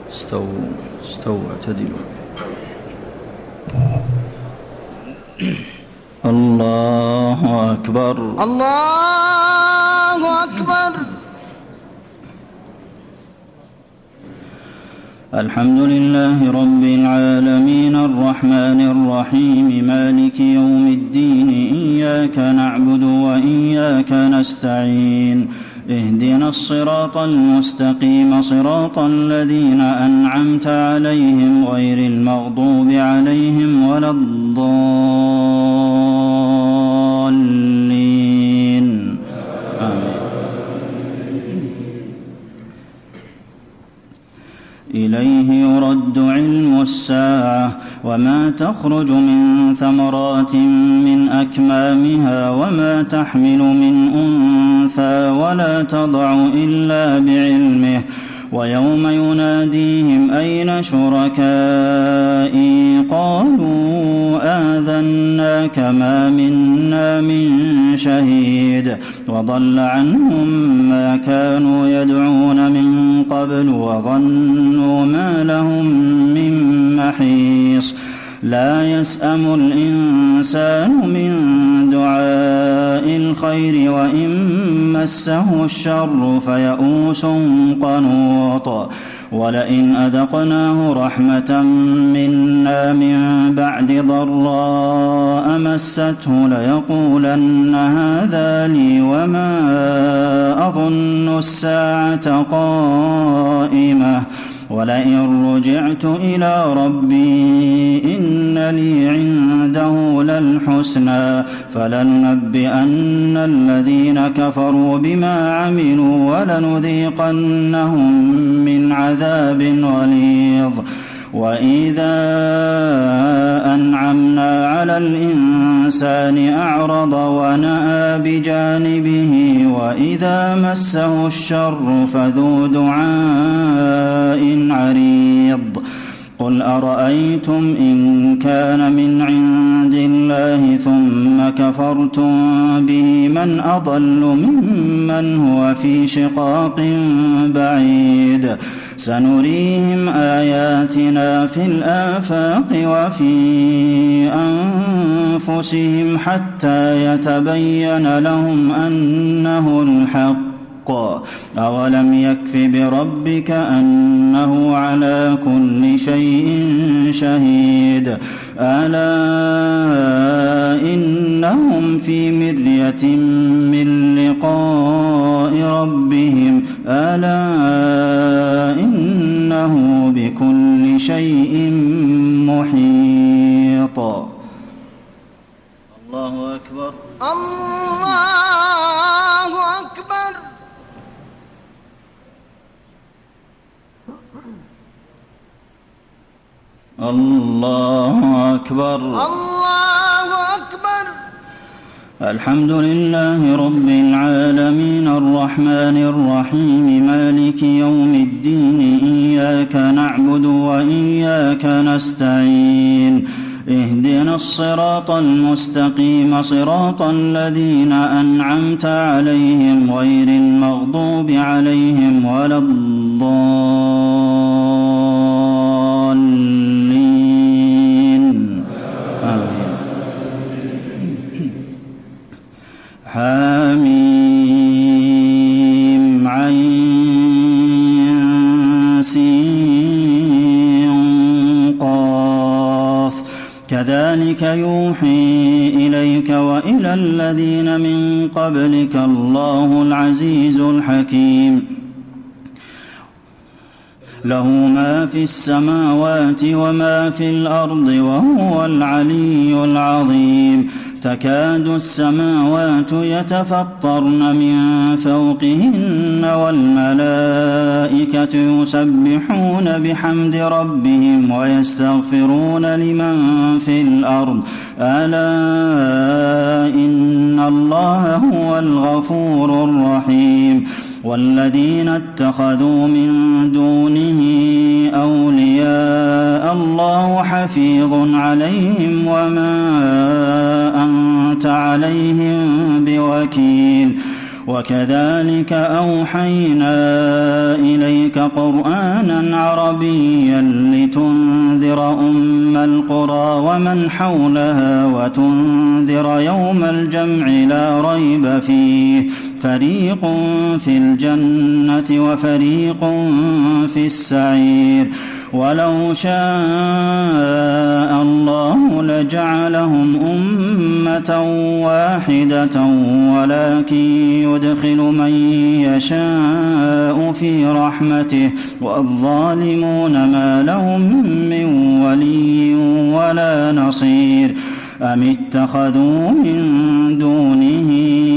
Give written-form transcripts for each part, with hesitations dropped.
استووا اعتدلوا. الله أكبر الله أكبر. الحمد لله رب العالمين الرحمن الرحيم مالك يوم الدين إياك نعبد وإياك نستعين اهدنا الصراط المستقيم صراط الذين أنعمت عليهم غير المغضوب عليهم ولا الضالين آمين. إليه يرد علم الساعة وما تخرج من ثمرات من أكمامها وما تحمل من أنثى ولا تضع إلا بعلمه ويوم يناديهم أين شركائي قالوا آذناك ما منا من شهيد وضل عنهم ما كانوا يدعون من قبل وظنوا ما لهم من محيص لا يسأم الإنسان من دعاء الخير وإن مسه الشر فيئوس قنوط ولئن أذقناه رحمة منا من بعد ضراء مسته ليقولن هذا لي وما أظن الساعة قائمة ولئن رجعت إلى ربي إن لي عنده للحسنى فلننبئن الذين كفروا بما عملوا ولنذيقنهم من عذاب غليظ وإذا أنعمنا على الإنسان أعرض ونأى بجانبه وإذا مسه الشر فذو دعاء عريض قل أرأيتم إن كان من عند الله ثم كفرتم به من أضل ممن هو في شقاق بعيد سنريهم آياتنا في الآفاق وفي أنفسهم حتى يتبين لهم أنه الحق أولم يكف بربك أنه على كل شيء شهيد ألا إنهم في مرية من لقاء ربهم ألا إنه بكل شيء محيط. الله أكبر الله أكبر. الله أكبر الله أكبر. الحمد لله رب العالمين الرحمن الرحيم مالك يوم الدين إياك نعبد وإياك نستعين اهدنا الصراط المستقيم صراط الذين أنعمت عليهم غير المغضوب عليهم ولا الضالين آمين. حميم عين سين قاف كذلك يوحي إليك وإلى الذين من قبلك الله العزيز الحكيم له ما في السماوات وما في الأرض وهو العلي العظيم تكاد السماوات يتفطرن من فوقهن والملائكة يسبحون بحمد ربهم ويستغفرون لمن في الأرض ألا إن الله هو الغفور الرحيم والذين اتخذوا من دونه أولياء الله حفيظ عليهم وما أنت عليهم بوكيل وكذلك أوحينا إليك قرآنا عربيا لتنذر أم القرى ومن حولها وتنذر يوم الجمع لا ريب فيه فريق في الجنة وفريق في السعير ولو شاء الله لجعلهم أمة واحدة ولكن يدخل من يشاء في رحمته والظالمون ما لهم من ولي ولا نصير أم اتخذوا من دونه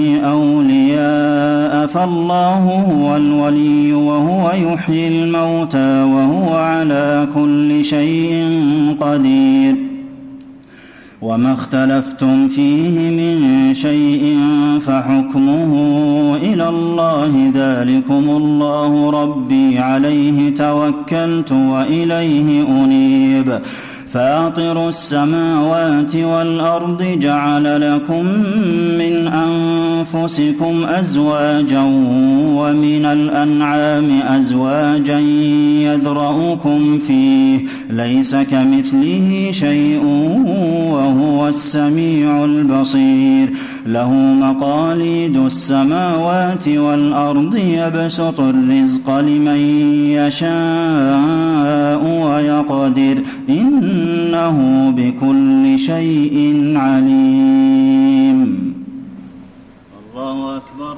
أولياء فالله هو الولي وهو يحيي الموتى وهو على كل شيء قدير وما اختلفتم فيه من شيء فحكمه إلى الله ذلكم الله ربي عليه توكلت وإليه أنيب فاطر السماوات والأرض جعل لكم من أنفسكم أزواجا ومن الأنعام أزواجا يذرؤكم فيه ليس كمثله شيء وهو السميع البصير له مقاليد السماوات والأرض يبسط الرزق لمن يشاء ويقدر إنه بكل شيء عليم الله أكبر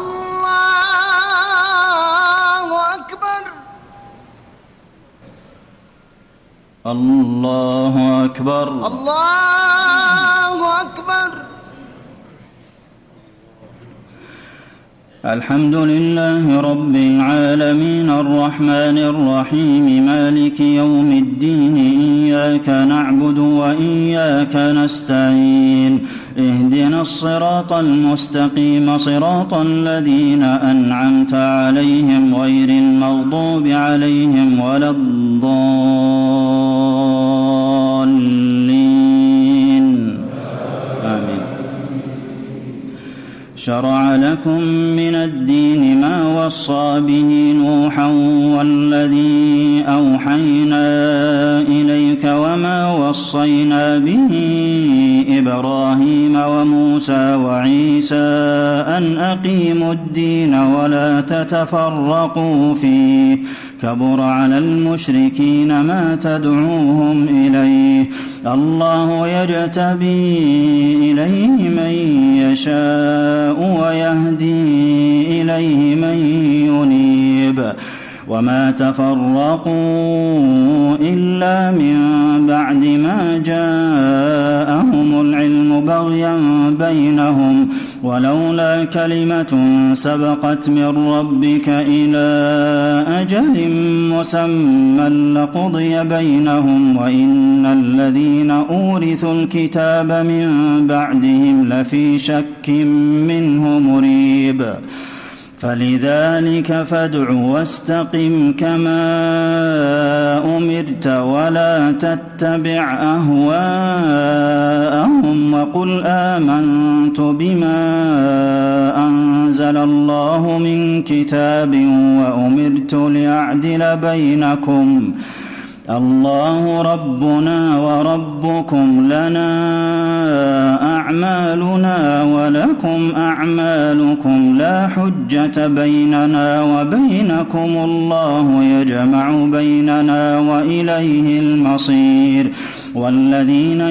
الله أكبر الله أكبر الله أكبر الحمد لله رب العالمين الرحمن الرحيم مالك يوم الدين إياك نعبد وإياك نستعين اهدنا الصراط المستقيم صراط الذين أنعمت عليهم غير المغضوب عليهم ولا الضالين آمين شرع لكم من الدين ما وصى به نوحا والذي أوحينا إليك وما وصينا به إبراهيم وموسى وعيسى أن أقيموا الدين ولا تتفرقوا فيه كبر على المشركين ما تدعوهم إليه الله يجتبي إليه من يشاء ويهدي إليه من ينيب وما تفرقوا إلا من بعد ما جاءهم العلم بغيا بينهم ولولا كلمة سبقت من ربك إلى أجل مسمى لقضي بينهم وإن الذين أورثوا الكتاب من بعدهم لفي شك منه مريب فلذلك فادع واستقم كما أمرت ولا تتبع أهواءهم وقل آمنت بما أنزل الله من كتاب وأمرت لأعدل بينكم الله ربنا وربكم لنا أعمالنا ولكم أعمالكم لا حجة بيننا وبينكم الله يجمع بيننا وإليه المصير والذين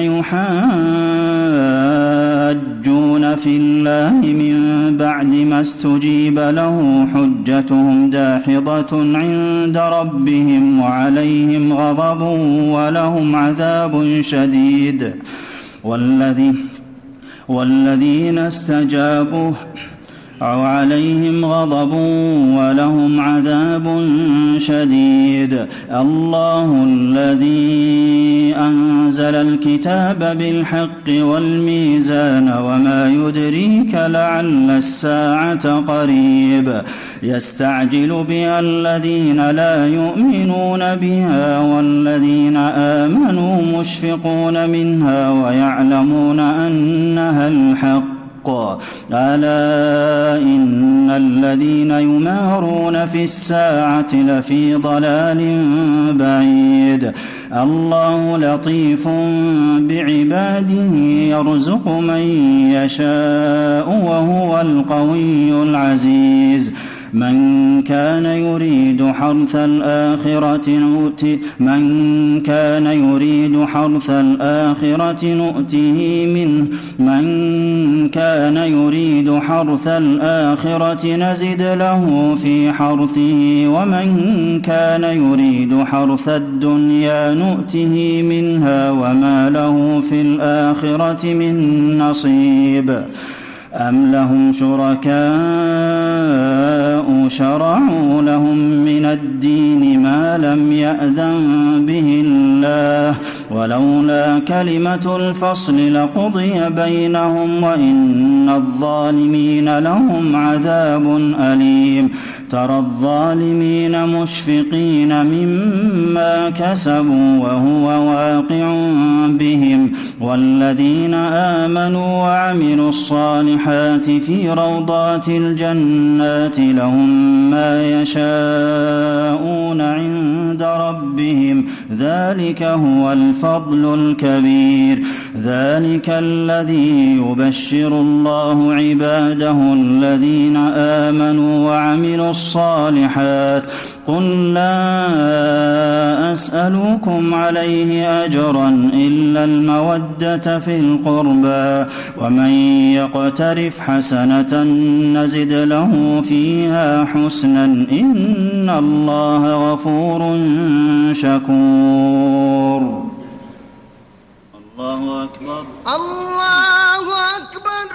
يحاجون في الله من بعد ما استجيب له حجتهم داحضة عند ربهم وعليهم غضب ولهم عذاب شديد والذين استجابوا عليهم غضب ولهم عذاب شديد الله الذي أنزل الكتاب بالحق والميزان وما يدريك لعل الساعة قريب يستعجل بها الذين لا يؤمنون بها والذين آمنوا مشفقون منها ويعلمون أنها الحق ألا إن الذين يمارون في الساعة لفي ضلال بعيد الله لطيف بعباده يرزق من يشاء وهو القوي العزيز من كان يريد حرث الآخرة نؤته منه من كان يريد حرث الآخرة نزد له في حرثه ومن كان يريد حرث الدنيا نؤته منها وما له في الآخرة من نصيب أم لهم شركاء شرعوا لهم من الدين ما لم يأذن به الله ولولا كلمة الفصل لقضي بينهم وإن الظالمين لهم عذاب أليم ترى الظالمين مشفقين مما كسبوا وهو واقع بهم والذين آمنوا وعملوا الصالحات في روضات الجنات لهم ما يشاءون عند ربهم ذلك هو الفضل الكبير ذلك الذي يبشر الله عباده الذين آمنوا وعملوا الصالحات قل لا أسألكم عليه أجرا إلا المودة في القربى ومن يقترف حسنة نزد له فيها حسنا إن الله غفور شكور الله أكبر الله أكبر.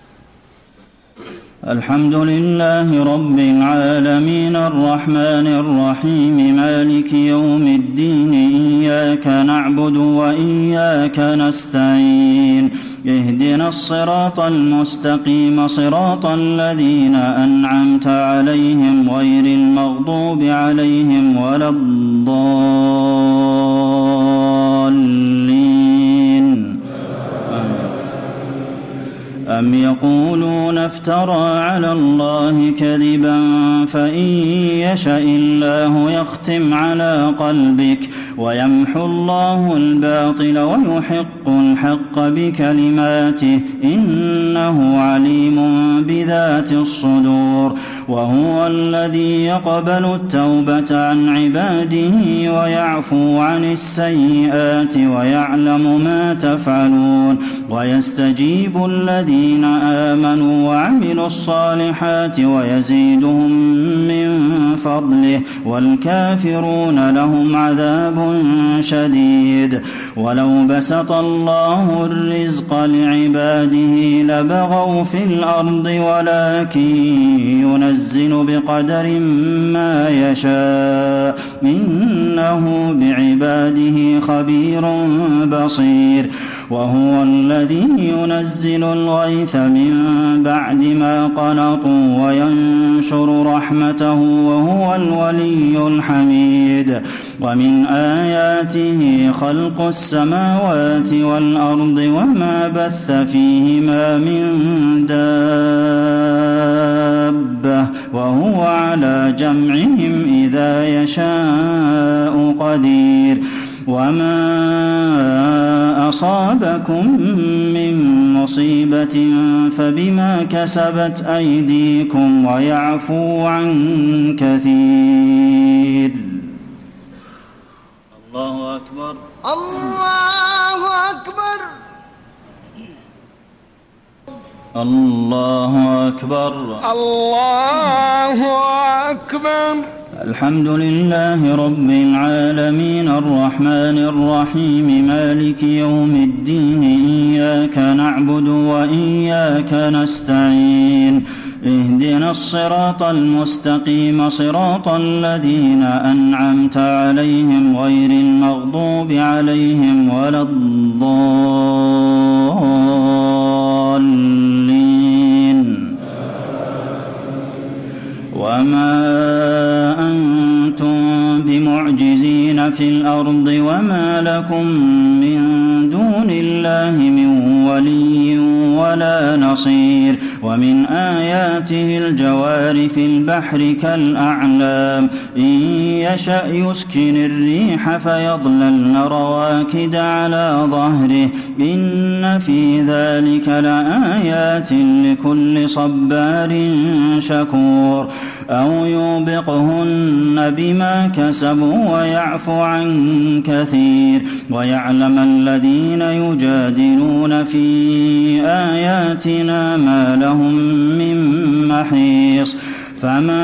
الحمد لله رب العالمين الرحمن الرحيم مالك يوم الدين إياك نعبد وإياك نستعين اهدنا الصراط المستقيم صراط الذين أنعمت عليهم غير المغضوب عليهم ولا الضالين أم يقولون افترى على الله كذبا فإن يشأ الله يختم على قلبك ويمحو الله الباطل ويحق الحق بكلماته إنه عليم بذات الصدور وهو الذي يقبل التوبة عن عباده ويعفو عن السيئات ويعلم ما تفعلون ويستجيب الذين آمنوا وعملوا الصالحات ويزيدهم من فضله والكافرون لهم عذاب شديد ولو بسط الله الرزق لعباده لبغوا في الأرض ولكن ينزل بقدر ما يشاء إنه بعباده خبير بصير وهو الذي ينزل الغيث من بعد ما قنطوا وينشر رحمته وهو الولي الحميد ومن آياته خلق السماوات والأرض وما بث فيهما من دابة وهو على جمعهم إذا يشاء قدير وما أصابكم من مصيبة فبما كسبت أيديكم ويعفو عن كثير الله أكبر الله أكبر الله أكبر الله أكبر. الحمد لله رب العالمين الرحمن الرحيم مالك يوم الدين إياك نعبد وإياك نستعين اهدنا الصراط المستقيم صراط الذين أنعمت عليهم غير المغضوب عليهم ولا الضالين وما أنتم بمعجزين معجزين في الأرض وما لكم من دون الله من ولي ولا نصير ومن آياته الجوار في البحر كالأعلام إن يشأ يسكن الريح فيظللن رواكد على ظهره إن في ذلك لآيات لكل صبار شكور أو يوبقهن بما كسبوا ويعفو عن كثير ويعلم الذين يجادلون في آياتنا ما لهم من محيص فما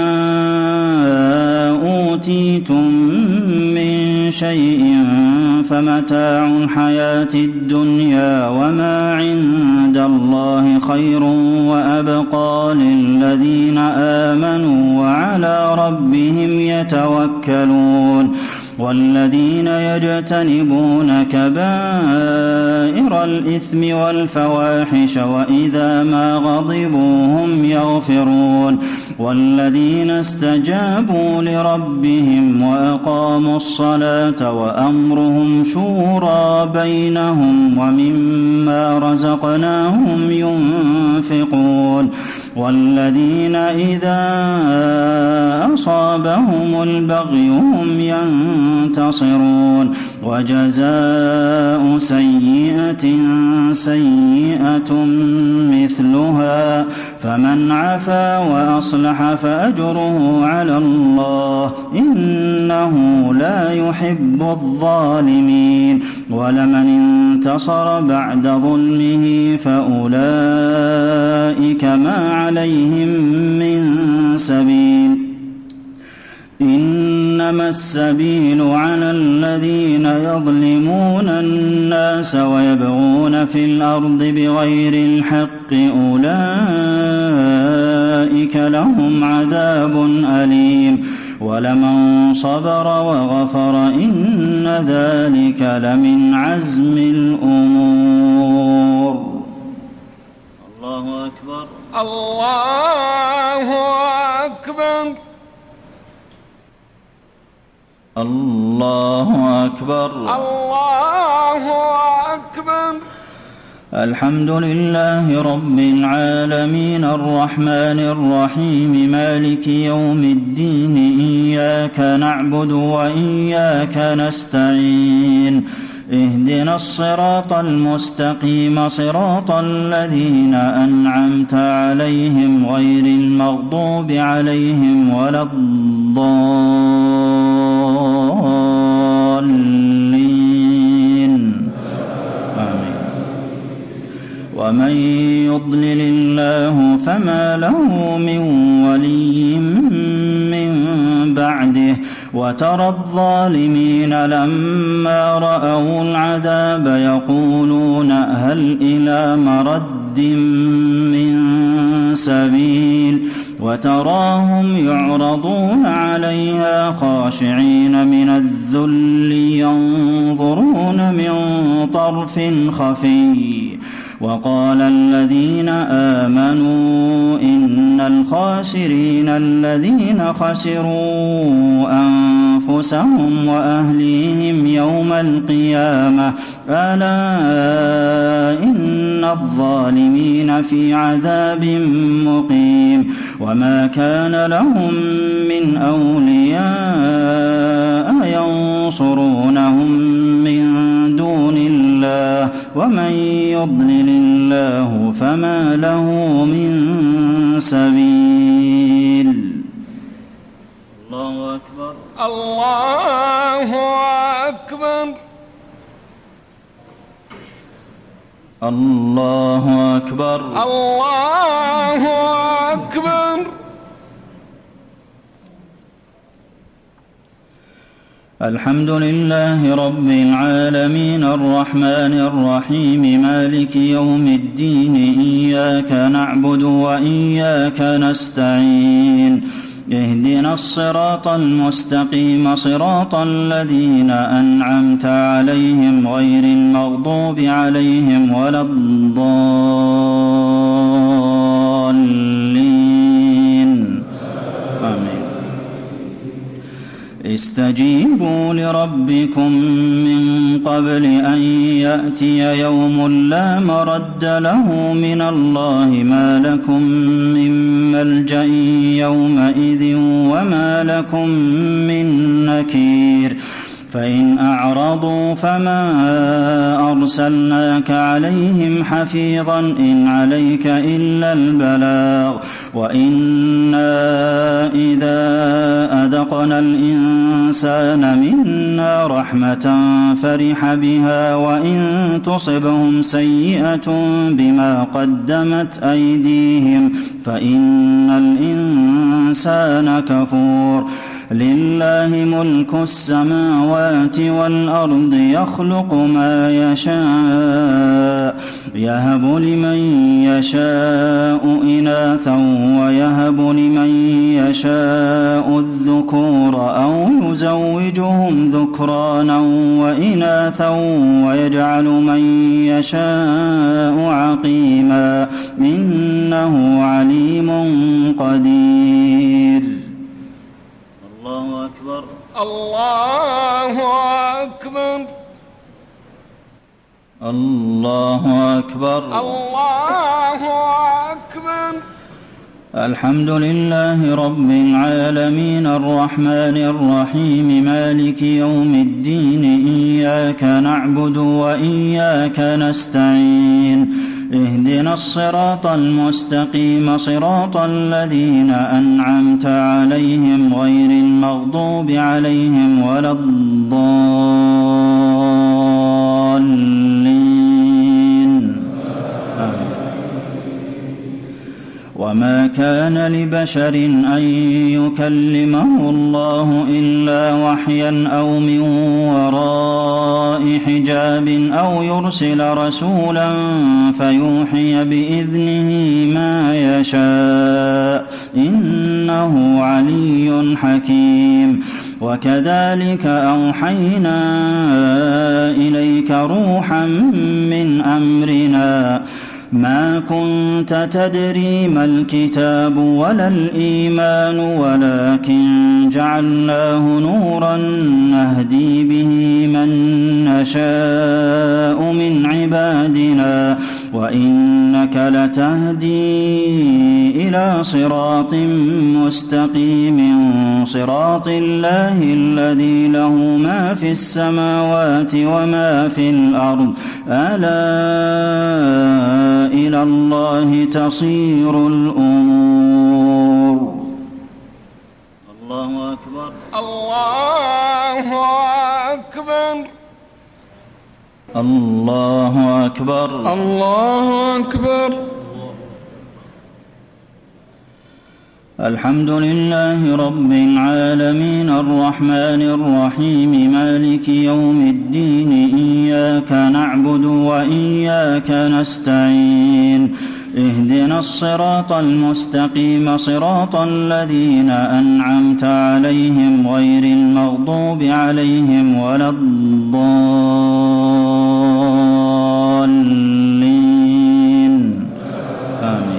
أوتيتم من شيء فمتاع الحياة الدنيا وما عند الله خير وأبقى للذين آمنوا وعلى ربهم يتوكلون والذين يجتنبون كبائر الإثم والفواحش وإذا ما غضبوا هم يغفرون والذين استجابوا لربهم وأقاموا الصلاة وأمرهم شورى بينهم ومما رزقناهم ينفقون والذين إذا أصابهم البغي هم ينتصرون وجزاء سيئة سيئة مثلها فمن عفا وأصلح فأجره على الله إنه لا يحب الظالمين ولمن انتصر بعد ظلمه فأولئك ما عليهم من سبيل إنما السبيل على الذين يظلمون الناس ويبغون في الأرض بغير الحق أولئك لهم عذاب أليم ولمن صبر وغفر إن ذلك لمن عزم الأمور. الله أكبر. الله أكبر. الله أكبر. الله أكبر. الحمد لله رب العالمين الرحمن الرحيم مالك يوم الدين إياك نعبد وإياك نستعين اهدنا الصراط المستقيم صراط الذين أنعمت عليهم غير المغضوب عليهم ولا الضالين آمين. ومن يضلل الله فما له من ولي من بعده وترى الظالمين لما رأوا العذاب يقولون هل إلى مرد من سبيل وتراهم يعرضون عليها خاشعين من الذل ينظرون من طرف خفي وقال الذين آمنوا إن الخاسرين الذين خسروا أنفسهم وأهليهم يوم القيامة ألا إن الظالمين في عذاب مقيم وما كان لهم من أولياء ينصرونهم من دون الله ومن يضلل الله فما له من سبيل. الله أكبر. الله أكبر. الله أكبر. الله أكبر. الحمد لله رب العالمين الرحمن الرحيم مالك يوم الدين إياك نعبد وإياك نستعين اهدنا الصراط المستقيم صراط الذين أنعمت عليهم غير المغضوب عليهم ولا الضالين آمين. استجيبوا لربكم من قبل أن يأتي يوم لا مرد له من الله ما لكم من ملجأ يومئذ وما لكم من نكير فإن أعرضوا فما أرسلناك عليهم حفيظا إن عليك إلا البلاغ وإنا إذا أذقنا الإنسان منا رحمة فرح بها وإن تصبهم سيئة بما قدمت أيديهم فإن الإنسان كفور لله ملك السماوات والأرض يخلق ما يشاء يهب لمن يشاء إناثا ويهب لمن يشاء الذكور أو يزوجهم ذكرانا وإناثا ويجعل من يشاء عقيما إنه عليم قدير. الله أكبر. الله أكبر. الله أكبر. الله أكبر. الحمد لله رب العالمين الرحمن الرحيم مالك يوم الدين إياك نعبد وإياك نستعين اهدنا الصراط المستقيم صراط الذين أنعمت عليهم غير المغضوب عليهم ولا الضالين آمين. وما كان لبشر أن يكلمه الله إلا وحيا أو من وراء حجاب أو يرسل رسولا فيوحي بإذنه ما يشاء إنه علي حكيم. وكذلك أوحينا إليك روحا من أمرنا ما كنت تدري ما الكتاب ولا الإيمان ولكن جعلناه نورا نهدي به من نشاء من عبادنا وإنك لتهدي إلى صراط مستقيم صراط الله الذي له ما في السماوات وما في الأرض ألا إلى الله تصير الأمور. الله أكبر. الله أكبر. الله أكبر. الله أكبر. الحمد لله رب العالمين الرحمن الرحيم مالك يوم الدين إياك نعبد وإياك نستعين اهدنا الصراط المستقيم صراط الذين أنعمت عليهم غير المغضوب عليهم ولا الضالين آمين.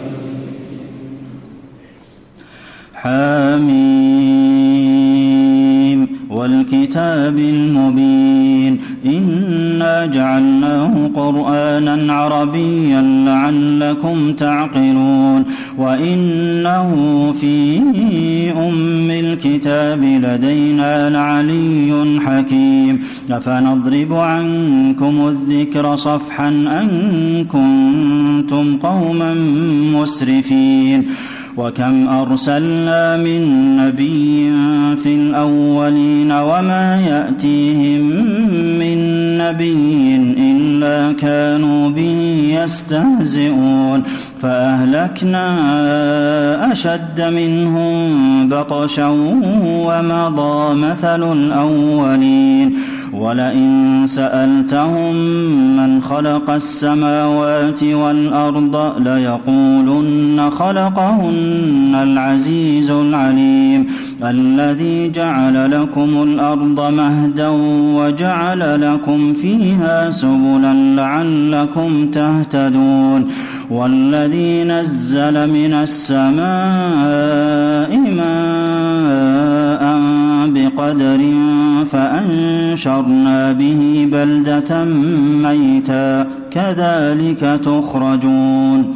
حميم والكتاب المبين إنا جعلناه قرآنا عربيا لعلكم تعقلون وإنه في أم الكتاب لدينا لعلي حكيم. أفنضرب عنكم الذكر صفحا أن كنتم قوما مسرفين وكم أرسلنا من نبي في الأولين وما يأتيهم من نبي إلا كانوا به يستهزئون فأهلكنا أشد منهم بطشا ومضى مثل الأولين ولئن سألتهم من خلق السماوات والأرض ليقولن خلقهن العزيز العليم الذي جعل لكم الأرض مهدا وجعل لكم فيها سبلا لعلكم تهتدون والذي نزل من السماء ماء بقدر فأنشرنا به بلدة ميتا كذلك تخرجون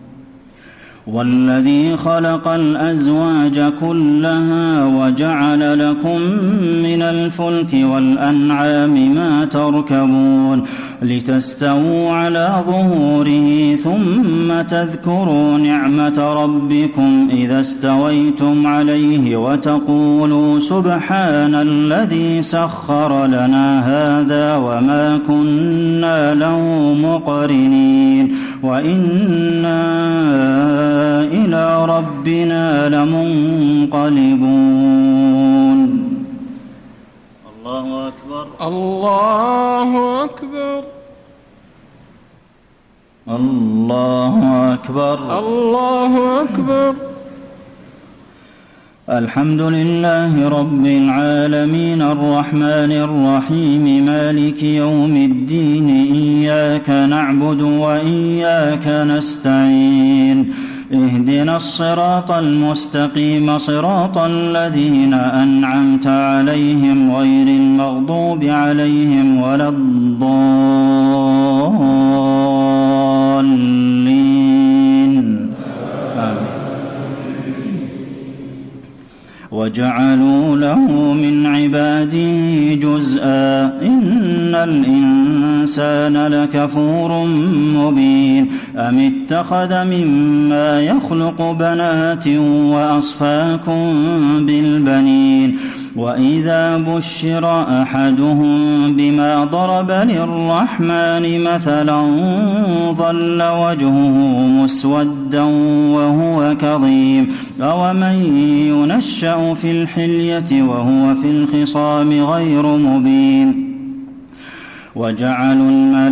والذي خلق الأزواج كلها وجعل لكم من الفلك والأنعام ما تركبون لتستووا على ظهوره ثم تذكروا نعمة ربكم إذا استويتم عليه وتقولوا سبحان الذي سخر لنا هذا وما كنا له مقرنين وإنا إلى ربنا لمنقلبون. الله أكبر الله أكبر الله أكبر الله أكبر. الحمد لله رب العالمين الرحمن الرحيم مالك يوم الدين إياك نعبد وإياك نستعين اهدنا الصراط المستقيم صراط الذين أنعمت عليهم غير المغضوب عليهم ولا الضالين آمين. وجعلوا له من عباده جزءا إن الإنسان لكفور مبين أم اتخذ مما يخلق بنات وأصفاكم بالبنين وإذا بشر أحدهم بما ضرب للرحمن مثلا ظل وجهه مسودا وهو كظيم أومن ينشأ في الحلية وهو في الخصام غير مبين وجعلوا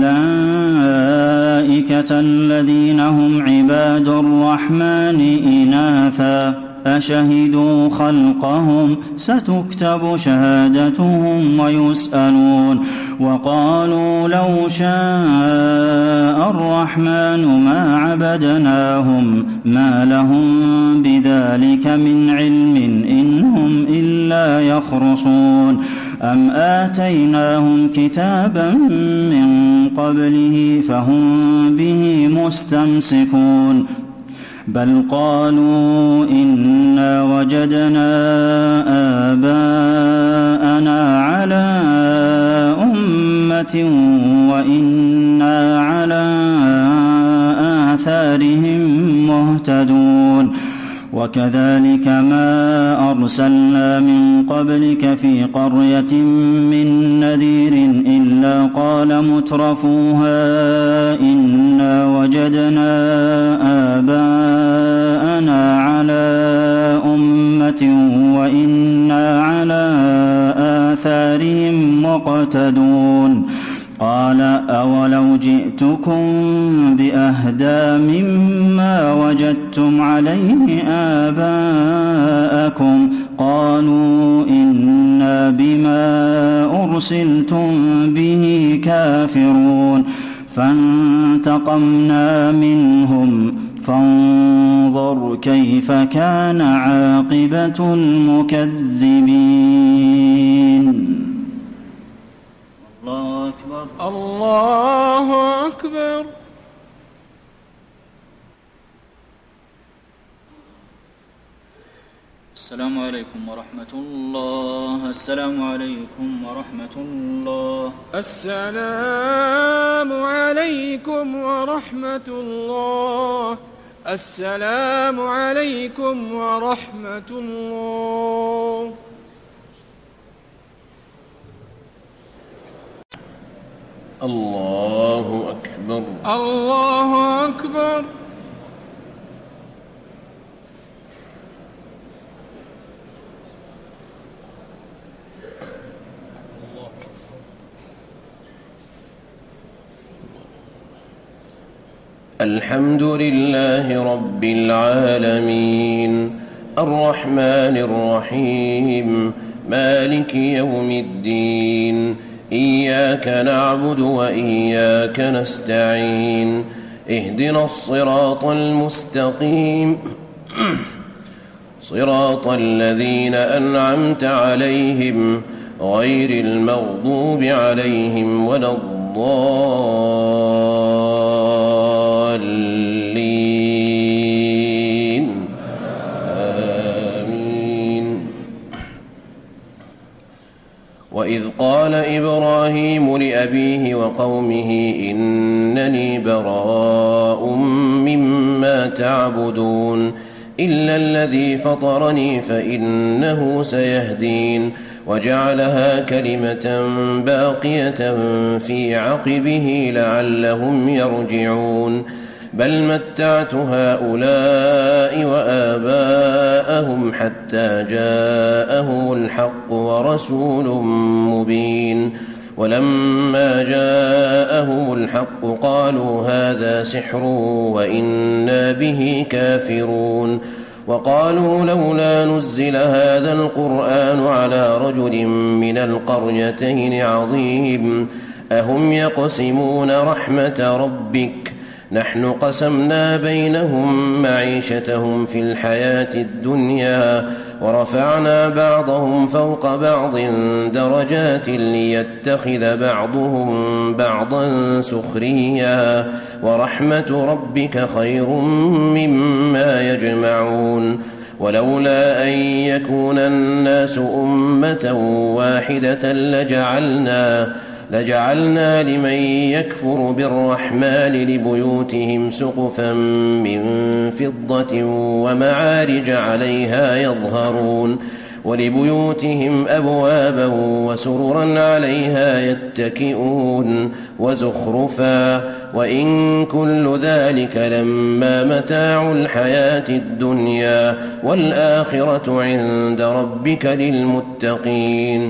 الملائكة الذين هم عباد الرحمن إناثا أشهدوا خلقهم ستكتب شهادتهم ويسألون وقالوا لو شاء الرحمن ما عبدناهم ما لهم بذلك من علم إن هم إلا يخرصون أم آتيناهم كتابا من قبله فهم به مستمسكون بل قالوا إنا وجدنا آباءنا على أمة وإنا على آثارهم مهتدون وكذلك ما أرسلنا من قبلك في قرية من نذير إلا قال مترفوها إنا وجدنا آباءنا على أمة وإنا على آثارهم مقتدون قال أولو جئتكم بأهدى مما وجدتم عليه آباءكم قالوا إنا بما أرسلتم به كافرون فانتقمنا منهم فانظر كيف كان عاقبة المكذبين. الله أكبر الله أكبر. السلام عليكم ورحمة الله. السلام عليكم ورحمة الله. السلام عليكم ورحمة الله. السلام عليكم ورحمة الله. الله أكبر الله أكبر. الحمد لله رب العالمين الرحمن الرحيم مالك يوم الدين إياك نعبد وإياك نستعين اهدنا الصراط المستقيم صراط الذين أنعمت عليهم غير المغضوب عليهم ولا الضالين آمين. وإذ قال إبراهيم لأبيه وقومه إنني براء مما تعبدون إلا الذي فطرني فإنه سيهدين وجعلها كلمة باقية في عقبه لعلهم يرجعون بل متعت هؤلاء وآباءهم حتى جاءهم الحق ورسول مبين ولما جاءهم الحق قالوا هذا سحر وإنا به كافرون وقالوا لولا نزل هذا القرآن على رجل من القريتين عظيم أهم يقسمون رحمة ربك نحن قسمنا بينهم معيشتهم في الحياة الدنيا ورفعنا بعضهم فوق بعض درجات ليتخذ بعضهم بعضا سخريا ورحمة ربك خير مما يجمعون ولولا أن يكون الناس أمة واحدة لجعلنا لمن يكفر بالرحمن لبيوتهم سقفا من فضة ومعارج عليها يظهرون ولبيوتهم أبوابا وسررا عليها يتكئون وزخرفا وإن كل ذلك لما متاع الحياة الدنيا والآخرة عند ربك للمتقين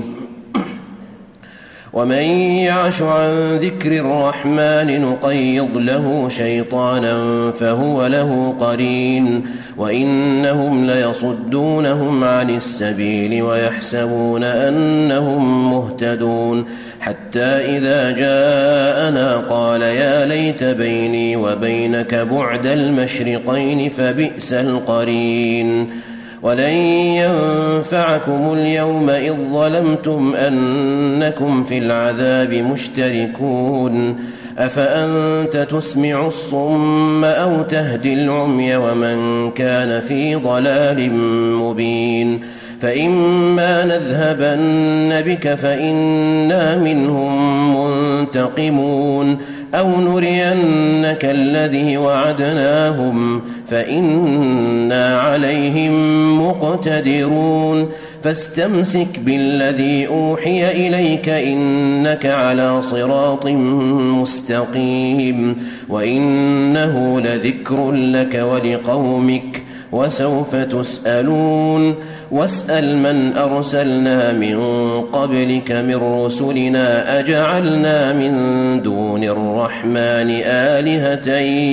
ومن يعش عن ذكر الرحمن نقيض له شيطانا فهو له قرين وإنهم ليصدونهم عن السبيل ويحسبون أنهم مهتدون حتى إذا جاءنا قال يا ليت بيني وبينك بعد المشرقين فبئس القرين ولن ينفعكم اليوم إذ ظلمتم أنكم في العذاب مشتركون أفأنت تسمع الصم أو تهدي العمي ومن كان في ضلال مبين فإما نذهبن بك فإنا منهم منتقمون أو نرينك الذي وعدناهم فإنا عليهم مقتدرون فاستمسك بالذي أوحي إليك إنك على صراط مستقيم وإنه لذكر لك ولقومك وسوف تسألون واسأل من أرسلنا من قبلك من رسلنا أجعلنا من دون الرحمن آلهة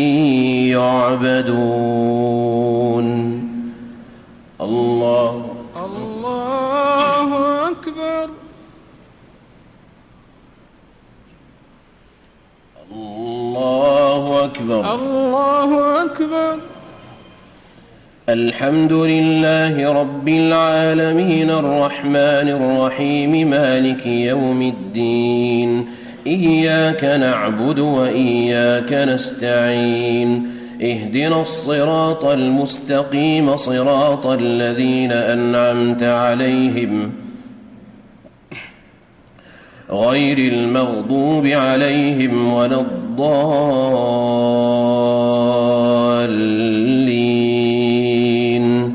يعبدون الله أكبر الله أكبر الله أكبر. الحمد لله رب العالمين الرحمن الرحيم مالك يوم الدين إياك نعبد وإياك نستعين اهدنا الصراط المستقيم صراط الذين أنعمت عليهم غير المغضوب عليهم ولا الضالين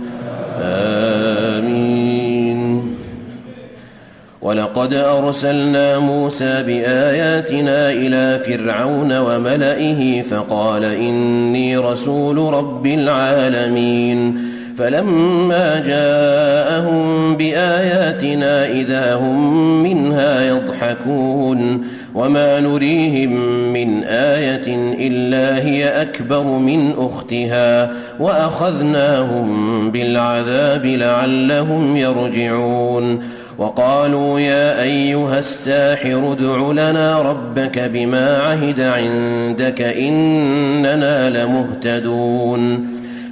آمين. ولقد أرسلنا موسى بآياتنا إلى فرعون وملئه فقال إني رسول رب العالمين فلما جاءهم بآياتنا إذا هم منها يضحكون وما نريهم من آية إلا هي أكبر من أختها وأخذناهم بالعذاب لعلهم يرجعون وقالوا يا أيها الساحر ادع لنا ربك بما عهد عندك إننا لمهتدون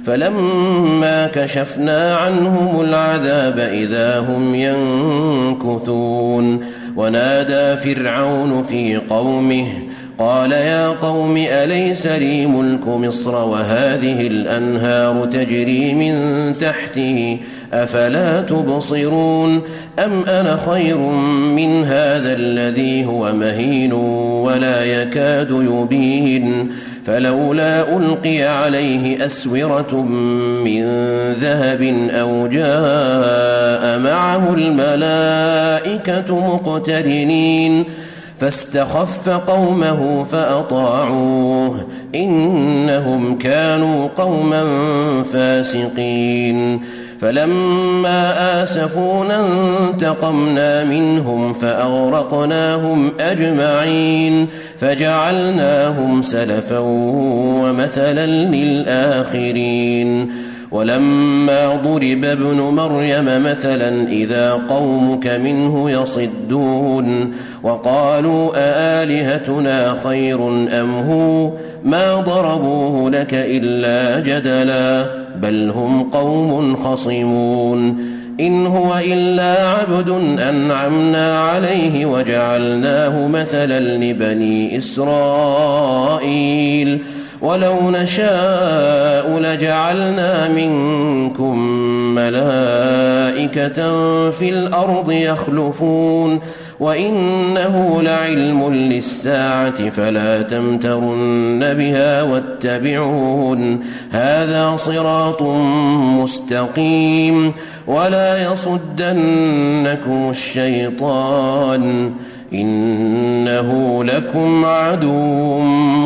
فلما كشفنا عنهم العذاب إذا هم ينكثون ونادى فرعون في قومه قال يا قوم أليس لي ملك مصر وهذه الأنهار تجري من تحتي أفلا تبصرون أم أنا خير من هذا الذي هو مهين ولا يكاد يبين فلولا ألقي عليه أسورة من ذهب أو جاء معه الملائكة مقترنين فاستخف قومه فأطاعوه إنهم كانوا قوما فاسقين فلما آسفونا انتقمنا منهم فأغرقناهم أجمعين فجعلناهم سلفا ومثلا للآخرين ولما ضرب ابن مريم مثلا إذا قومك منه يصدون وقالوا أآلهتنا خير أم هو ما ضربوه لك إلا جدلا بل هم قوم خصمون إن هو إلا عبد أنعمنا عليه وجعلناه مثلا لبني إسرائيل ولو نشاء لجعلنا منكم ملائكة في الأرض يخلفون وإنه لعلم للساعة فلا تمترن بها واتبعون هذا صراط مستقيم ولا يصدنكم الشيطان إنه لكم عدو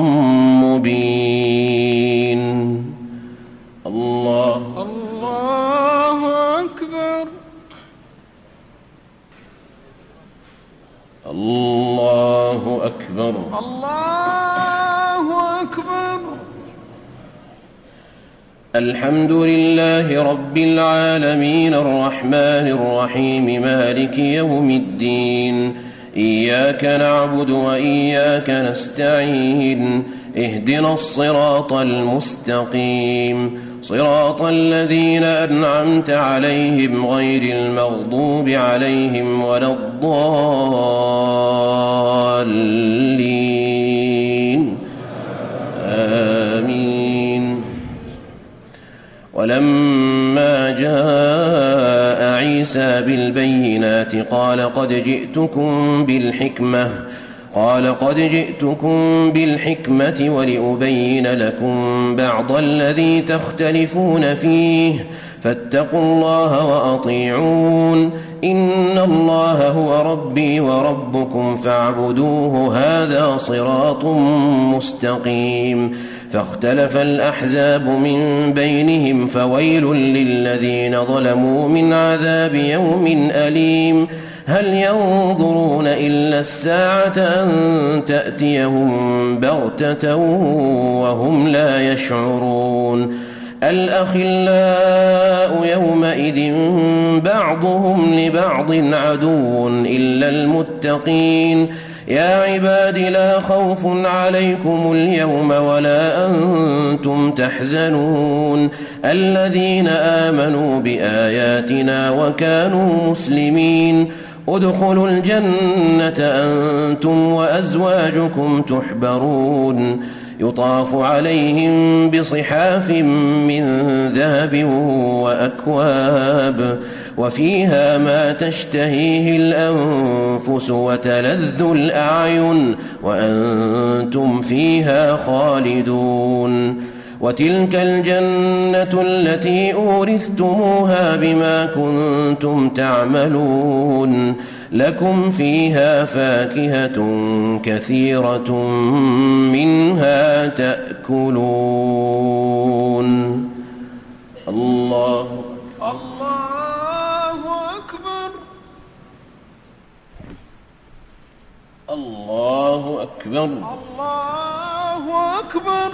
مبين الله أكبر الله أكبر الله أكبر الحمد لله رب العالمين الرحمن الرحيم مالك يوم الدين إياك نعبد وإياك نستعين اهدنا الصراط المستقيم صراط الذين أنعمت عليهم غير المغضوب عليهم ولا الضالين آمين ولما جاء عيسى بالبينات قال قد جئتكم بالحكمة ولأبين لكم بعض الذي تختلفون فيه فاتقوا الله وأطيعون إن الله هو ربي وربكم فاعبدوه هذا صراط مستقيم فاختلف الأحزاب من بينهم فويل للذين ظلموا من عذاب يوم أليم هل ينظرون إلا الساعة أن تأتيهم بغتة وهم لا يشعرون الأخلاء يومئذ بعضهم لبعض عدو إلا المتقين يا عباد لا خوف عليكم اليوم ولا أنتم تحزنون الذين آمنوا بآياتنا وكانوا مسلمين ادخلوا الجنة أنتم وأزواجكم تحبرون يطاف عليهم بصحاف من ذهب وأكواب وفيها ما تشتهيه الأنفس وتلذ الأعين وأنتم فيها خالدون وتلك الجنة التي أورثتموها بما كنتم تعملون لكم فيها فاكهة كثيرة منها تأكلون الله أكبر الله أكبر الله أكبر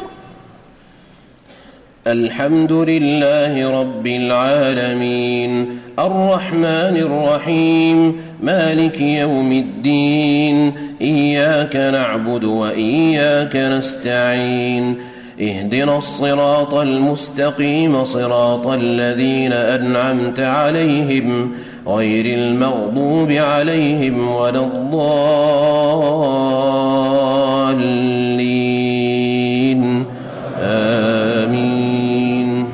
الحمد لله رب العالمين الرحمن الرحيم مالك يوم الدين إياك نعبد وإياك نستعين اهدنا الصراط المستقيم صراط الذين أنعمت عليهم غير المغضوب عليهم ولا الضالين آمين.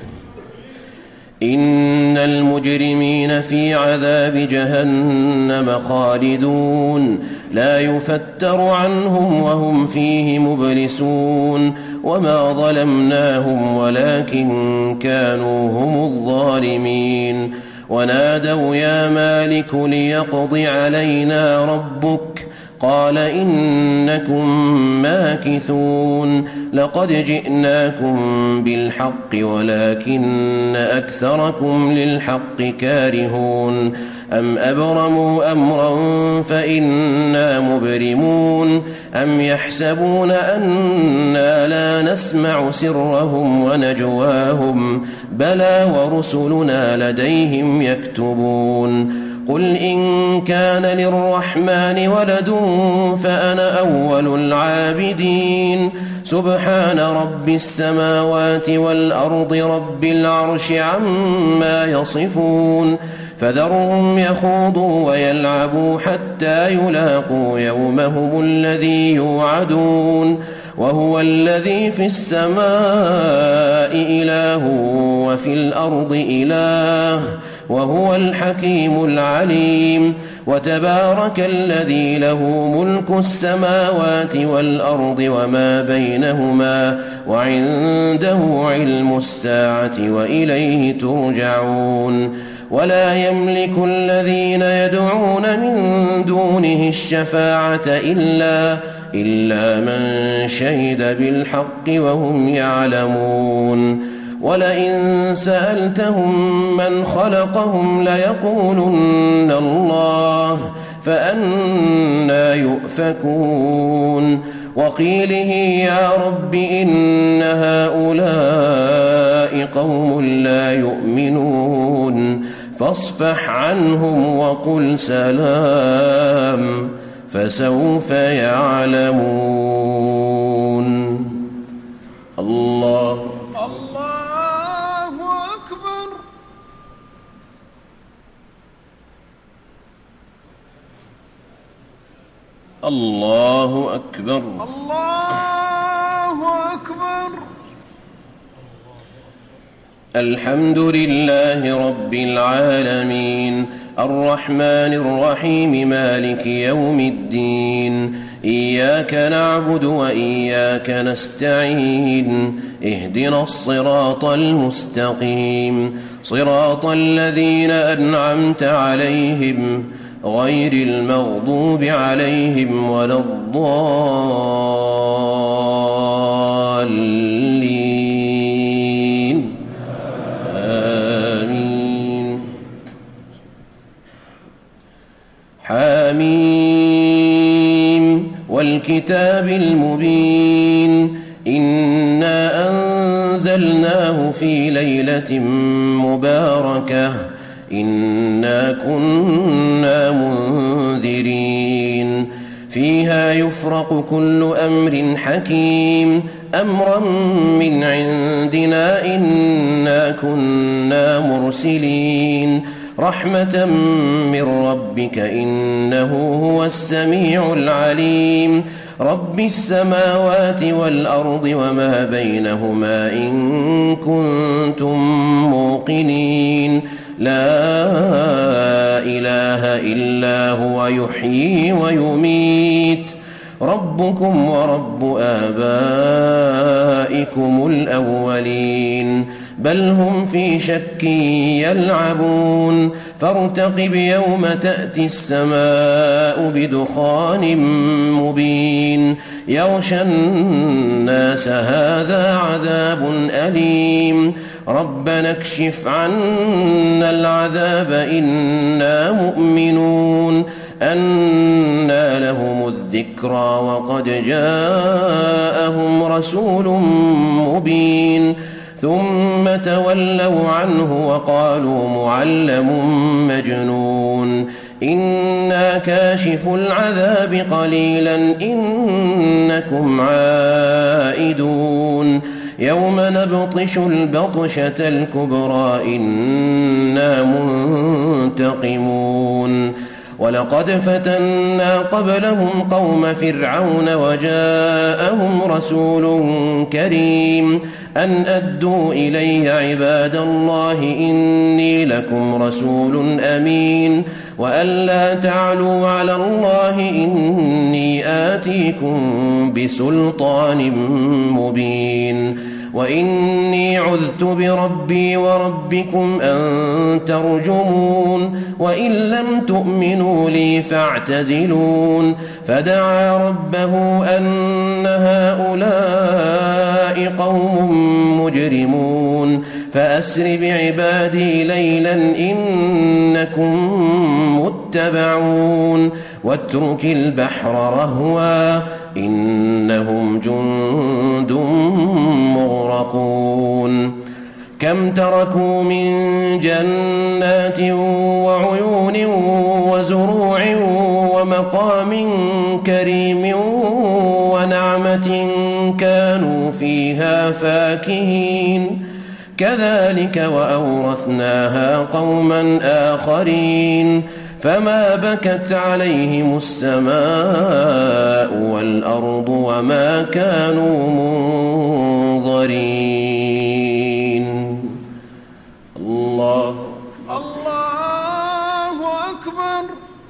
إن المجرمين في عذاب جهنم خالدون لا يفتر عنهم وهم فيه مبلسون وما ظلمناهم ولكن كانوا هم الظالمين. ونادوا يا مالك ليقض علينا ربك قال إنكم ماكثون لقد جئناكم بالحق ولكن أكثركم للحق كارهون. أم أبرموا أمرا فإنا مبرمون أم يحسبون أنا لا نسمع سرهم ونجواهم بلى ورسلنا لديهم يكتبون. قل إن كان للرحمن ولد فأنا أول العابدين. سبحان رب السماوات والأرض رب العرش عما يصفون. فذرهم يخوضوا ويلعبوا حتى يلاقوا يومهم الذي يوعدون. وهو الذي في السماء إله وفي الأرض إله وهو الحكيم العليم. وتبارك الذي له ملك السماوات والأرض وما بينهما وعنده علم الساعة وإليه ترجعون. ولا يملك الذين يدعون من دونه الشفاعة إلا من شهد بالحق وهم يعلمون. ولئن سألتهم من خلقهم ليقولن الله فأنى يؤفكون. وقيله يا رب إن هؤلاء قوم لا يؤمنون فاصفح عنهم وقل سلام فسوف يعلمون. الله أكبر. الله أكبر. الله أكبر. الحمد لله رب العالمين الرحمن الرحيم مالك يوم الدين. إياك نعبد وإياك نستعين. اهدنا الصراط المستقيم صراط الذين أنعمت عليهم غير المغضوب عليهم ولا الضالين آمين. حاميم والكتاب المبين. إنا أنزلناه في ليلة مباركة إنا كنا منذرين. فيها يفرق كل أمر حكيم أمرا من عندنا إنا كنا مرسلين. رحمة من ربك إنه هو السميع العليم. رب السماوات والأرض وما بينهما إن كنتم موقنين. لا إله إلا هو يحيي ويميت. ربكم ورب آبائكم الأولين بل هم في شك يلعبون. فارتقب يوم تأتي السماء بدخان مبين يغشى الناس هذا عذاب أليم. ربنا اكشف عنا العذاب إنا مؤمنون. أنى لهم الذكرى وقد جاءهم رسول مبين. ثم تولوا عنه وقالوا معلم مجنون. إنا كاشف العذاب قليلا إنكم عائدون يوم نبطش البطشة الكبرى إنا منتقمون ولقد فتنا قبلهم قوم فرعون وجاءهم رسول كريم أن أدوا إلي عباد الله إني لكم رسول أمين وأن لا تعلوا على الله إني آتيكم بسلطان مبين وإني عذت بربي وربكم أن ترجمون وإن لم تؤمنوا لي فاعتزلون فدعا ربه أن هؤلاء قوم مجرمون فأسر بعبادي ليلا إنكم متبعون واترك البحر رهوا إنهم جند مغرقون كم تركوا من جنات وعيون وزروع ومقام كريم ونعمة كانوا فيها فاكهين كذلك وأورثناها قوما آخرين فما بكت عليهم السماء والأرض وما كانوا منظرين الله أكبر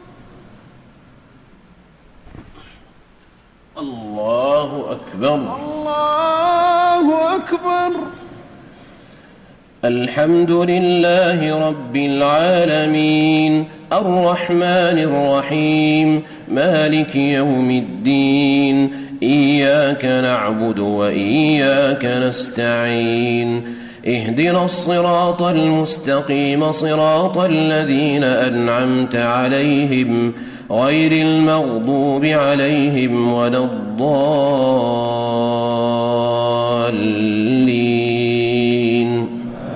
الله أكبر الله أكبر الحمد لله رب العالمين الرحمن الرحيم مالك يوم الدين إياك نعبد وإياك نستعين اهدنا الصراط المستقيم صراط الذين أنعمت عليهم غير المغضوب عليهم ولا الضالين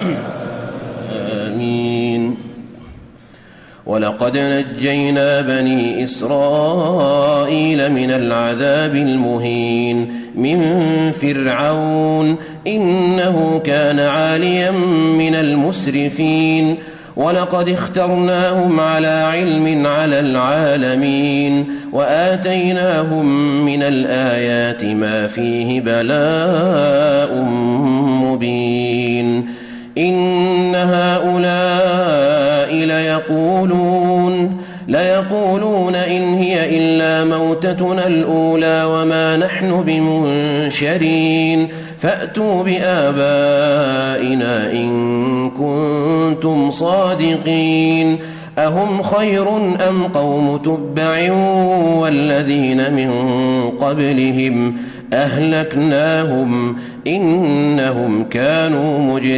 آمين ولقد نجينا بني إسرائيل من العذاب المهين من فرعون إنه كان عاليا من المسرفين ولقد اخترناهم على علم على العالمين وآتيناهم من الآيات ما فيه بلاء مبين إن هؤلاء ليقولون إن هي إلا موتتنا الأولى وما نحن بمنشرين فأتوا بآبائنا إن كنتم صادقين أهم خير أم قوم تبع والذين من قبلهم أهلكناهم إنهم كانوا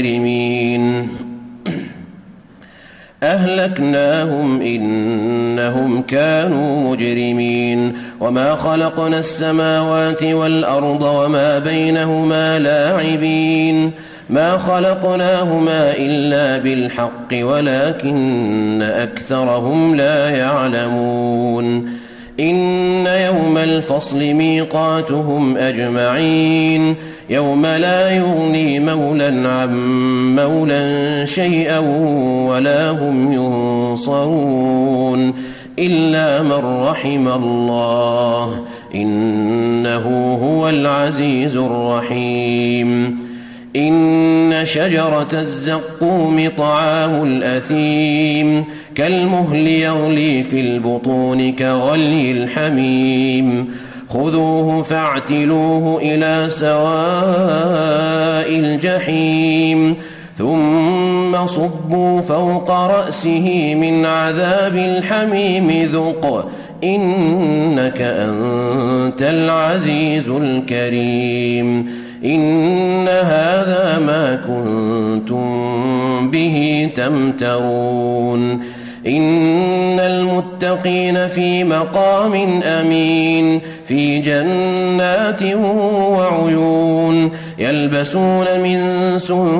مجرمين وما خلقنا السماوات والأرض وما بينهما لاعبين ما خلقناهما إلا بالحق ولكن أكثرهم لا يعلمون إن يوم الفصل ميقاتهم أجمعين يوم لا يغني مولى عن مولى شيئا ولا هم ينصرون إلا من رحم الله إنه هو العزيز الرحيم إن شجرة الزقوم طعام الأثيم كالمهل يغلي في البطون كغلي الحميم خذوه فاعتلوه إلى سواء الجحيم ثم صبوا فوق رأسه من عذاب الحميم ذق إنك أنت العزيز الكريم إن هذا ما كنتم به تمترون إن المتقين في مقام أمين في جنات وعيون يلبسون من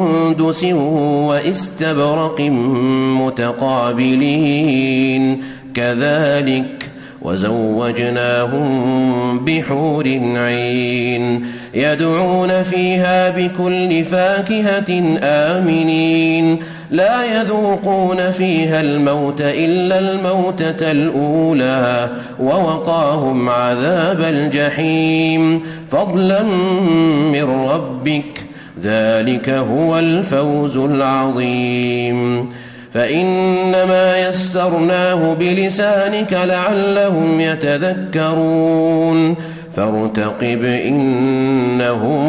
سندس واستبرق متقابلين كذلك وزوجناهم بحور عين يدعون فيها بكل فاكهة آمنين لا يذوقون فيها الموت إلا الموتة الأولى ووقاهم عذاب الجحيم فضلا من ربك ذلك هو الفوز العظيم فإنما يسرناه بلسانك لعلهم يتذكرون فارتقب إنهم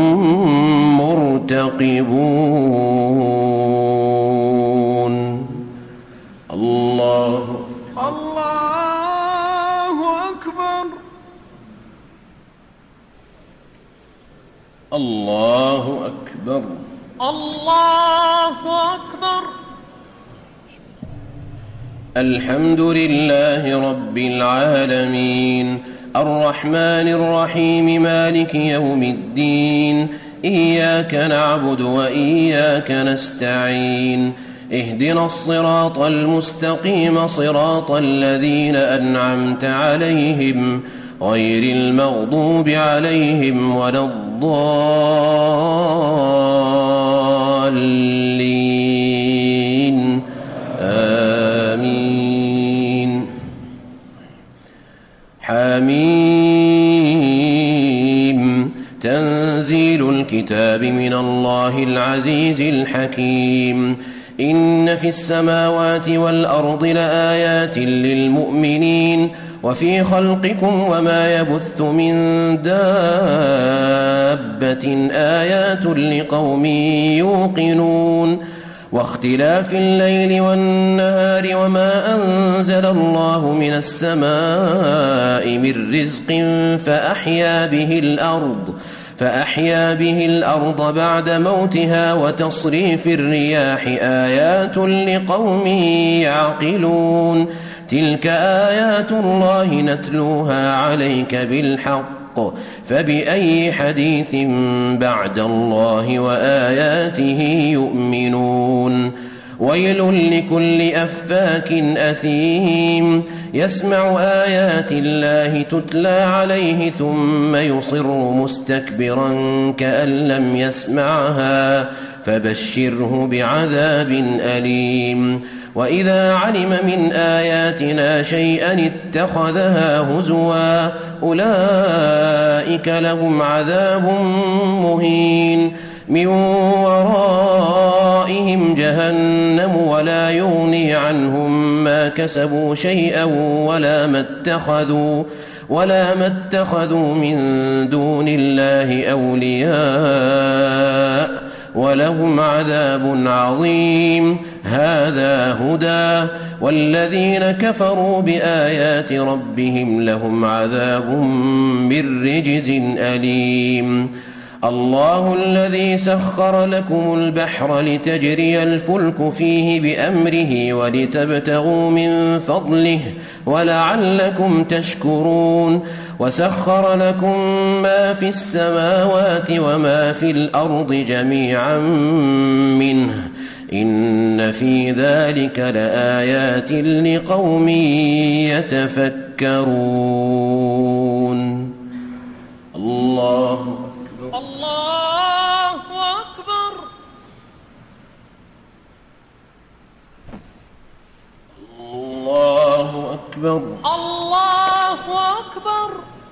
مرتقبون الله أكبر الله أكبر الله أكبر. الحمد لله رب العالمين الرحمن الرحيم مالك يوم الدين إياك نعبد وإياك نستعين اهدنا الصراط المستقيم صراط الذين أنعمت عليهم غير المغضوب عليهم ولا الضالين آمين حميم تنزيل الكتاب من الله العزيز الحكيم إن في السماوات والأرض لآيات للمؤمنين وفي خلقكم وما يبث من دابة آيات لقوم يوقنون واختلاف الليل والنهار وما أنزل الله من السماء من رزق فأحيا به الأرض بعد موتها وتصريف الرياح آيات لقوم يعقلون تلك آيات الله نتلوها عليك بالحق فبأي حديث بعد الله وآياته يؤمنون ويل لكل أفاك أثيم يسمع آيات الله تتلى عليه ثم يصر مستكبرا كأن لم يسمعها فبشره بعذاب أليم وإذا علم من آياتنا شيئا اتخذها هزوا أولئك لهم عذاب مهين من ورائهم جهنم ولا يغني عنهم ما كسبوا شيئا ولا ما اتخذوا من دون الله أولياء ولهم عذاب عظيم هذا هدى والذين كفروا بآيات ربهم لهم عذاب من رجز أليم الله الذي سخر لكم البحر لتجري الفلك فيه بأمره ولتبتغوا من فضله ولعلكم تشكرون وسخر لكم ما في السماوات وما في الأرض جميعا منه إن في ذلك لآيات لقوم يتفكرون الله أكبر. الله أكبر. الله أكبر.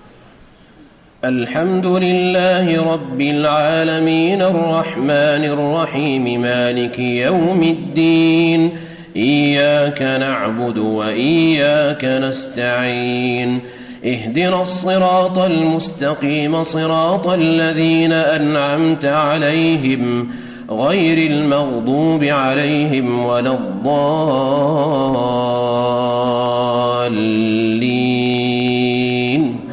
الحمد لله رب العالمين الرحمن الرحيم مالك يوم الدين إياك نعبد وإياك نستعين اهدنا الصراط المستقيم صراط الذين أنعمت عليهم غير المغضوب عليهم ولا الضالين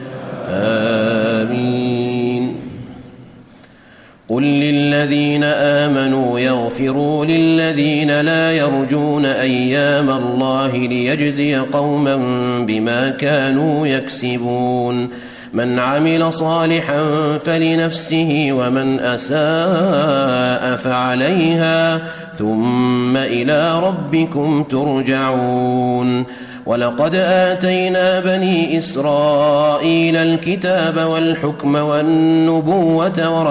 آمين قل للذين آمنوا يغفروا للذين لا يرجون أيام الله ليجزي قوما بما كانوا يكسبون من عمل صالحا فلنفسه ومن أساء فعليها ثم إلى ربكم ترجعون ولقد آتينا بني إسرائيل الكتاب والحكم والنبوة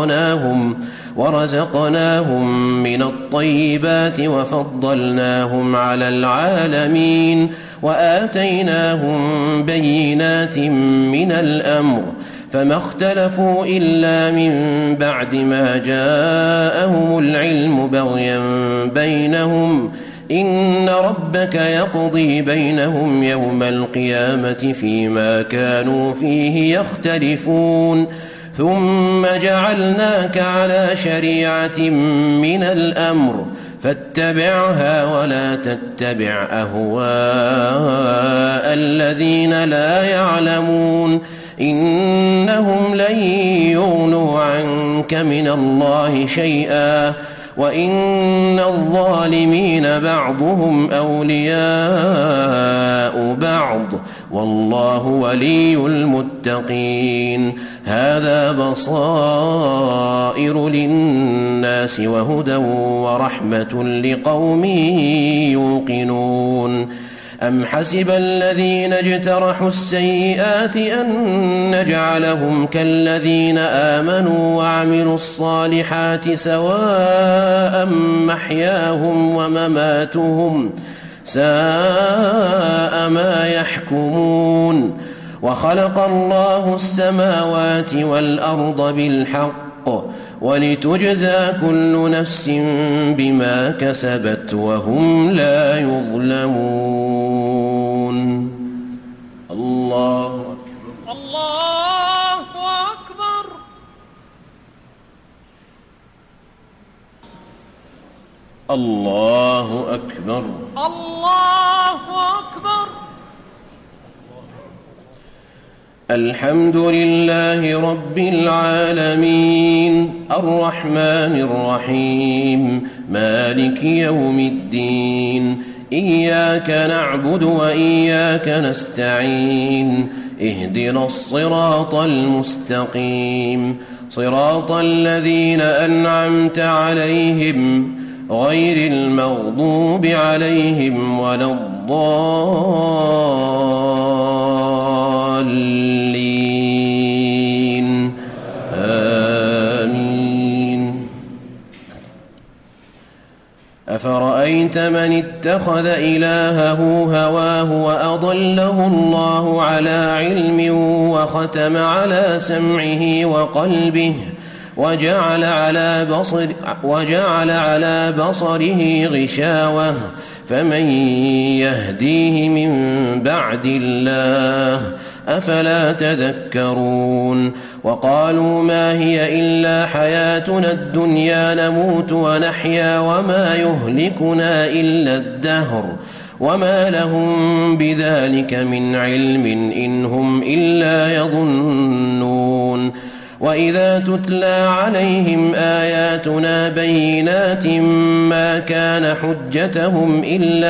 ورزقناهم من الطيبات وفضلناهم على العالمين وآتيناهم بينات من الأمر فما اختلفوا إلا من بعد ما جاءهم العلم بغيا بينهم إن ربك يقضي بينهم يوم القيامة فيما كانوا فيه يختلفون ثم جعلناك على شريعة من الأمر فاتبعها ولا تتبع أهواء الذين لا يعلمون إنهم لن يغنوا عنك من الله شيئا وإن الظالمين بعضهم أولياء بعض والله ولي المتقين هذا بصائر للناس وهدى ورحمة لقوم يوقنون أم حسب الذين اجترحوا السيئات أن نجعلهم كالذين آمنوا وعملوا الصالحات سواء محياهم ومماتهم ساء ما يحكمون وخلق الله السماوات والأرض بالحق ولتجزى كل نفس بما كسبت وهم لا يظلمون الله أكبر الله أكبر الله أكبر الله أكبر الحمد لله رب العالمين الرحمن الرحيم مالك يوم الدين إياك نعبد وإياك نستعين اهدنا الصراط المستقيم صراط الذين أنعمت عليهم غير المغضوب عليهم ولا الضالين آمين أفرأيت من اتخذ إلهه هواه وأضله الله على علم وختم على سمعه وقلبه وجعل على بصره غشاوة فمن يهديه من بعد الله أفلا تذكرون وقالوا ما هي إلا حياتنا الدنيا نموت ونحيا وما يهلكنا إلا الدهر وما لهم بذلك من علم إن هم إلا يظنون وإذا تتلى عليهم آياتنا بينات ما كان حجتهم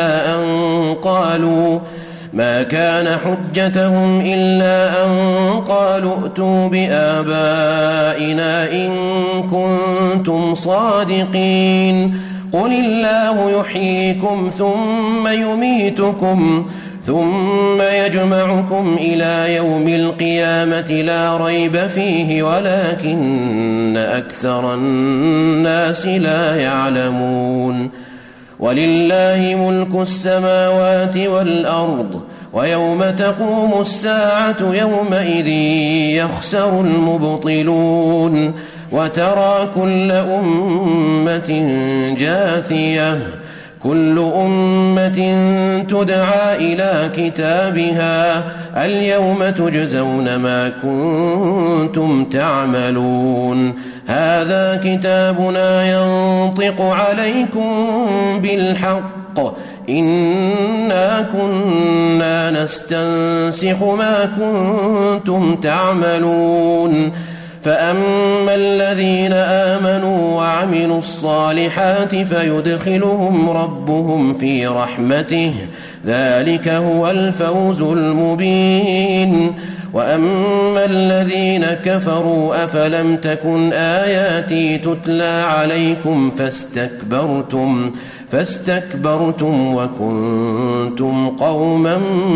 إلا أن قالوا ائتوا بآبائنا إن كنتم صادقين قل الله يحييكم ثم يميتكم ثم يجمعكم إلى يوم القيامة لا ريب فيه ولكن أكثر الناس لا يعلمون ولله ملك السماوات والأرض ويوم تقوم الساعة يومئذ يخسر المبطلون وترى كل أمة جاثية كل أمة تدعى إلى كتابها اليوم تجزون ما كنتم تعملون هذا كتابنا ينطق عليكم بالحق إنا كنا نستنسخ ما كنتم تعملون فأما الذين آمنوا وعملوا الصالحات فيدخلهم ربهم في رحمته ذلك هو الفوز المبين وأما الذين كفروا أفلم تكن آياتي تتلى عليكم فاستكبرتم وكنتم قوما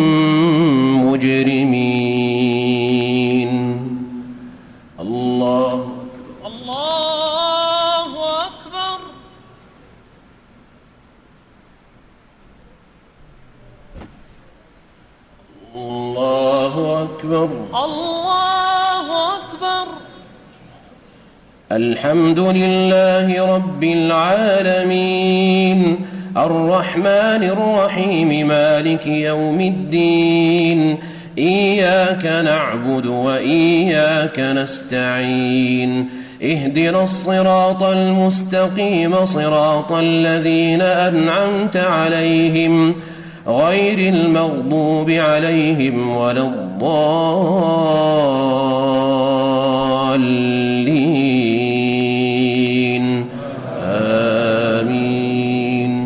مجرمين. الله أكبر. الله أكبر. الله أكبر. الحمد لله رب العالمين الرحمن الرحيم مالك يوم الدين إياك نعبد وإياك نستعين اهدنا الصراط المستقيم صراط الذين أنعمت عليهم غير المغضوب عليهم ولا الضالين آمين.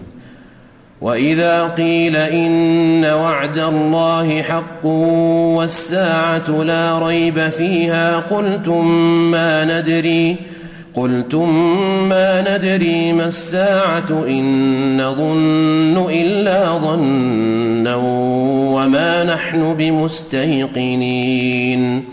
وإذا قيل إن وعد الله حق والساعة لا ريب فيها قلتم ما ندري ما الساعة إن نظن إلا ظنا وما نحن بمستيقنين.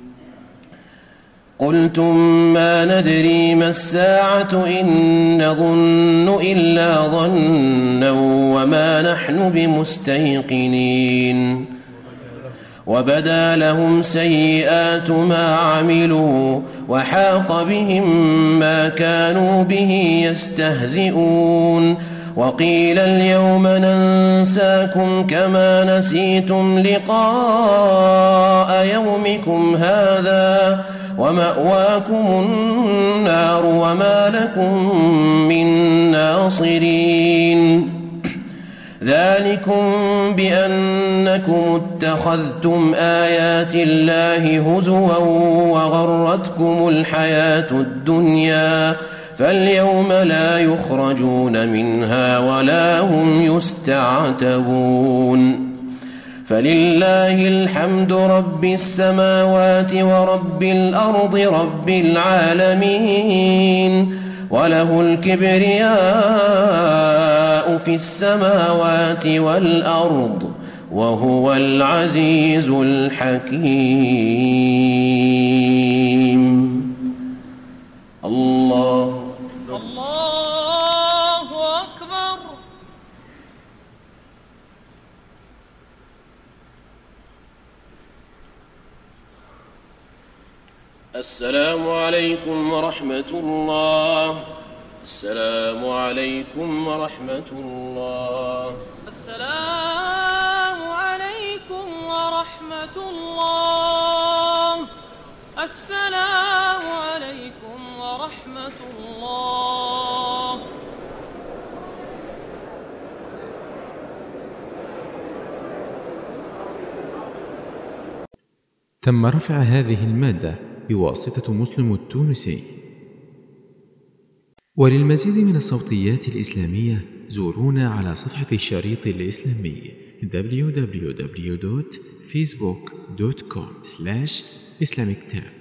قلتم ما ندري ما الساعة إن نظن إلا ظنا وما نحن بمستيقنين. وبدا لهم سيئات ما عملوا وحاق بهم ما كانوا به يستهزئون. وقيل اليوم ننساكم كما نسيتم لقاء يومكم هذا ومأواكم النار وما لكم من ناصرين. ذلكم بأنكم اتخذتم آيات الله هزوا وغرتكم الحياة الدنيا فاليوم لا يخرجون منها ولا هم يستعتبون. فلله الحمد رب السماوات ورب الأرض رب العالمين وله الكبرياء في السماوات والأرض وهو العزيز الحكيم. الله أكبر. السلام عليكم ورحمة الله. السلام عليكم ورحمة الله. السلام عليكم ورحمة الله. السلام عليكم ورحمة الله. تم رفع هذه المادة بواسطة مسلم التونسي. وللمزيد من الصوتيات الإسلامية زورونا على صفحة الشريط الإسلامي www.facebook.com/islamictab.